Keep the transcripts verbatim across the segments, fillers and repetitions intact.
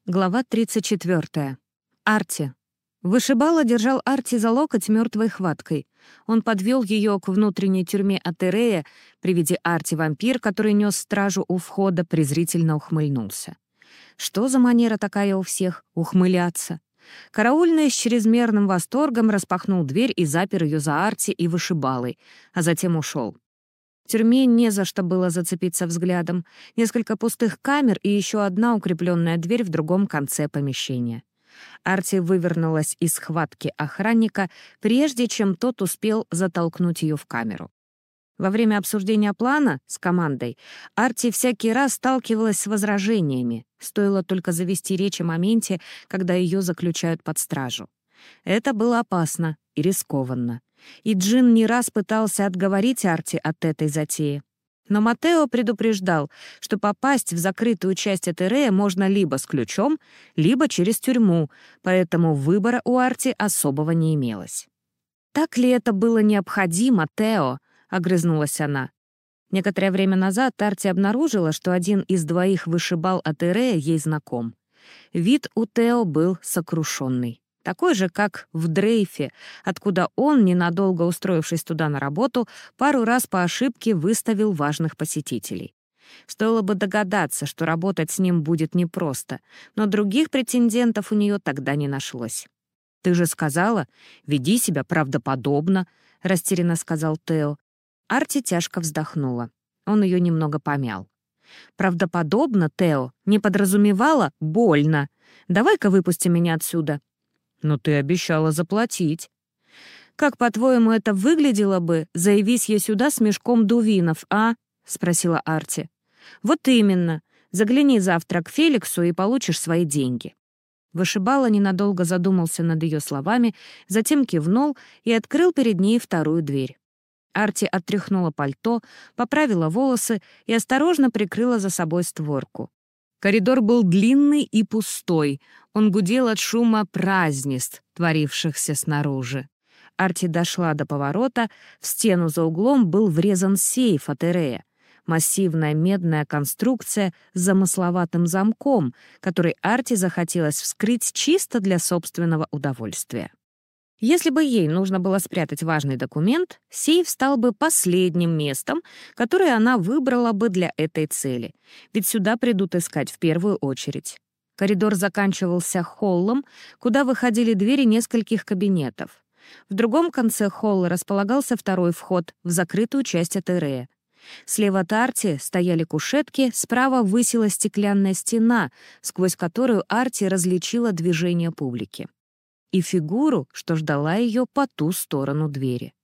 Глава тридцать четвёртая. Арти. Вышибала держал Арти за локоть мертвой хваткой. Он подвел ее к внутренней тюрьме Атерея. При виде Арти вампир, который нес стражу у входа, презрительно ухмыльнулся. Что за манера такая у всех — ухмыляться? Караульный с чрезмерным восторгом распахнул дверь и запер ее за Арти и вышибалой, а затем ушел. В тюрьме не за что было зацепиться взглядом. Несколько пустых камер и еще одна укрепленная дверь в другом конце помещения. Арти вывернулась из схватки охранника, прежде чем тот успел затолкнуть ее в камеру. Во время обсуждения плана с командой Арти всякий раз сталкивалась с возражениями. Стоило только завести речь о моменте, когда ее заключают под стражу. Это было опасно и рискованно. И Джин не раз пытался отговорить Арти от этой затеи. Но Матео предупреждал, что попасть в закрытую часть Атерея можно либо с ключом, либо через тюрьму, поэтому выбора у Арти особого не имелось. «Так ли это было необходимо, Тео?» — огрызнулась она. Некоторое время назад Арти обнаружила, что один из двоих вышибал Атерея ей знаком. Вид у Тео был сокрушенный. Такой же, как в Дрейфе, откуда он, ненадолго устроившись туда на работу, пару раз по ошибке выставил важных посетителей. Стоило бы догадаться, что работать с ним будет непросто, но других претендентов у нее тогда не нашлось. «Ты же сказала, веди себя правдоподобно», — растерянно сказал Тео. Арти тяжко вздохнула. Он ее немного помял. «Правдоподобно, Тео, не подразумевала больно. Давай-ка выпусти меня отсюда». «Но ты обещала заплатить». «Как, по-твоему, это выглядело бы, заявись я сюда с мешком дувинов, а?» — спросила Арти. «Вот именно. Загляни завтра к Феликсу и получишь свои деньги». Вышибала ненадолго задумался над ее словами, затем кивнул и открыл перед ней вторую дверь. Арти оттряхнула пальто, поправила волосы и осторожно прикрыла за собой створку. Коридор был длинный и пустой. Он гудел от шума празднеств, творившихся снаружи. Арти дошла до поворота. В стену за углом был врезан сейф Атерея. Массивная медная конструкция с замысловатым замком, который Арти захотелось вскрыть чисто для собственного удовольствия. Если бы ей нужно было спрятать важный документ, сейф стал бы последним местом, которое она выбрала бы для этой цели, ведь сюда придут искать в первую очередь. Коридор заканчивался холлом, куда выходили двери нескольких кабинетов. В другом конце холла располагался второй вход в закрытую часть Атерея. Слева от Арти стояли кушетки, справа высилась стеклянная стена, сквозь которую Арти различила движение публики. И фигуру, что ждала ее по ту сторону двери.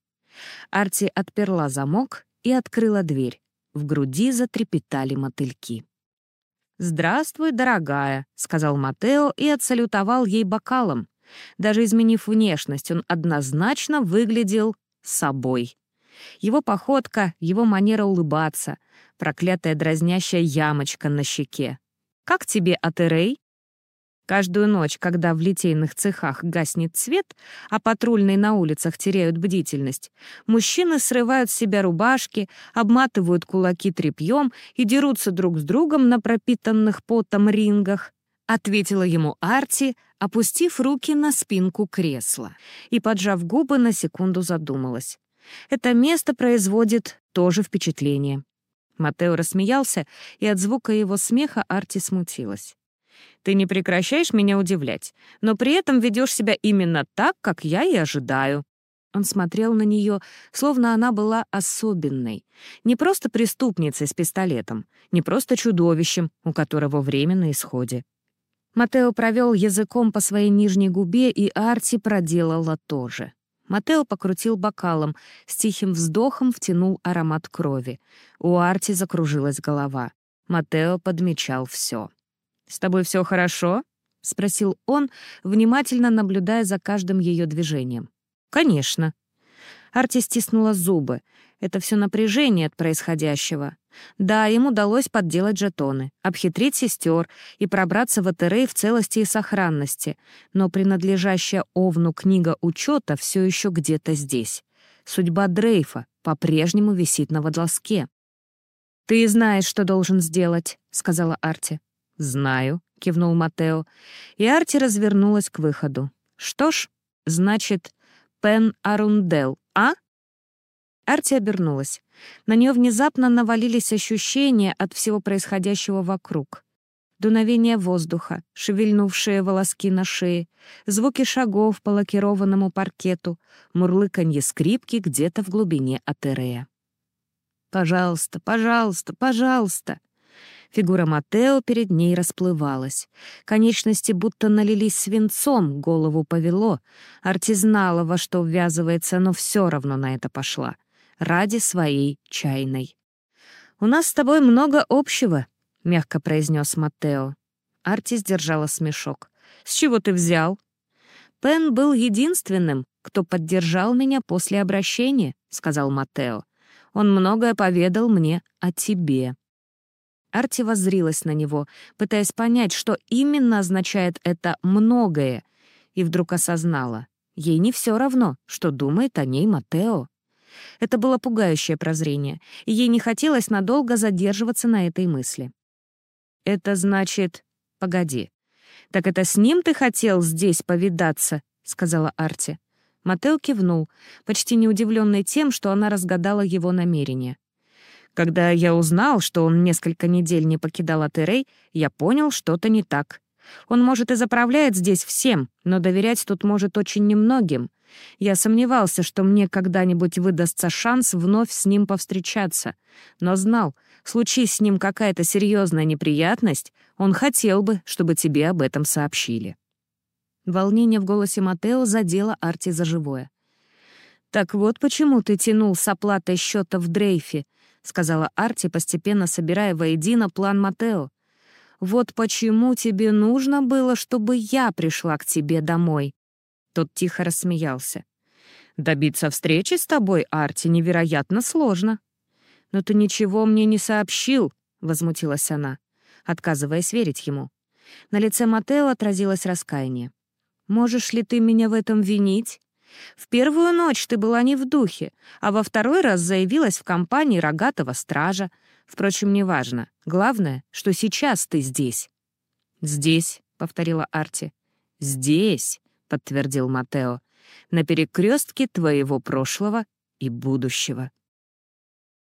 Арти отперла замок и открыла дверь. В груди затрепетали мотыльки. «Здравствуй, дорогая», — сказал Матео и отсалютовал ей бокалом. Даже изменив внешность, он однозначно выглядел собой. Его походка, его манера улыбаться, проклятая дразнящая ямочка на щеке. «Как тебе, Атерей?» Каждую ночь, когда в литейных цехах гаснет свет, а патрульные на улицах теряют бдительность, мужчины срывают с себя рубашки, обматывают кулаки тряпьем и дерутся друг с другом на пропитанных потом рингах, ответила ему Арти, опустив руки на спинку кресла и, поджав губы, на секунду задумалась. Это место производит тоже впечатление. Матео рассмеялся, и от звука его смеха Арти смутилась. «Ты не прекращаешь меня удивлять, но при этом ведешь себя именно так, как я и ожидаю». Он смотрел на нее, словно она была особенной. Не просто преступницей с пистолетом, не просто чудовищем, у которого время на исходе. Матео провел языком по своей нижней губе, и Арти проделала то же. Матео покрутил бокалом, с тихим вздохом втянул аромат крови. У Арти закружилась голова. Матео подмечал все. «С тобой все хорошо?» — спросил он, внимательно наблюдая за каждым ее движением. «Конечно». Арти стиснула зубы. Это все напряжение от происходящего. Да, им удалось подделать жетоны, обхитрить сестер и пробраться в Атерей в целости и сохранности, но принадлежащая Овну книга учета все еще где-то здесь. Судьба Дрейфа по-прежнему висит на волоске. «Ты знаешь, что должен сделать», — сказала Арти. «Знаю», — кивнул Матео, и Арти развернулась к выходу. «Что ж, значит, Пен Арундел, а?» Арти обернулась. На нее внезапно навалились ощущения от всего происходящего вокруг. Дуновение воздуха, шевельнувшие волоски на шее, звуки шагов по лакированному паркету, мурлыканье скрипки где-то в глубине Атерея. «Пожалуйста, пожалуйста, пожалуйста!» Фигура Матео перед ней расплывалась. Конечности будто налились свинцом, голову повело. Арти знала, во что ввязывается, но все равно на это пошла. Ради своей чайной. «У нас с тобой много общего», — мягко произнес Матео. Арти сдержала смешок. «С чего ты взял?» «Пен был единственным, кто поддержал меня после обращения», — сказал Матео. «Он многое поведал мне о тебе». Арти воззрилась на него, пытаясь понять, что именно означает это «многое», и вдруг осознала. Ей не все равно, что думает о ней Матео. Это было пугающее прозрение, и ей не хотелось надолго задерживаться на этой мысли. «Это значит... Погоди. Так это с ним ты хотел здесь повидаться?» — сказала Арти. Матео кивнул, почти не удивленный тем, что она разгадала его намерение. «Когда я узнал, что он несколько недель не покидал Атерей, я понял, что-то не так. Он, может, и заправляет здесь всем, но доверять тут может очень немногим. Я сомневался, что мне когда-нибудь выдастся шанс вновь с ним повстречаться, но знал, случись с ним какая-то серьезная неприятность, он хотел бы, чтобы тебе об этом сообщили». Волнение в голосе Матео задело Арти за живое. «Так вот почему ты тянул с оплатой счета в дрейфе», — сказала Арти, постепенно собирая воедино план Матео. «Вот почему тебе нужно было, чтобы я пришла к тебе домой». Тот тихо рассмеялся. «Добиться встречи с тобой, Арти, невероятно сложно». «Но ты ничего мне не сообщил», — возмутилась она, отказываясь верить ему. На лице Матео отразилось раскаяние. «Можешь ли ты меня в этом винить? В первую ночь ты была не в духе, а во второй раз заявилась в компании рогатого стража. Впрочем, неважно. Главное, что сейчас ты здесь». «Здесь», — повторила Арти. «Здесь», — подтвердил Матео, — «на перекрестке твоего прошлого и будущего».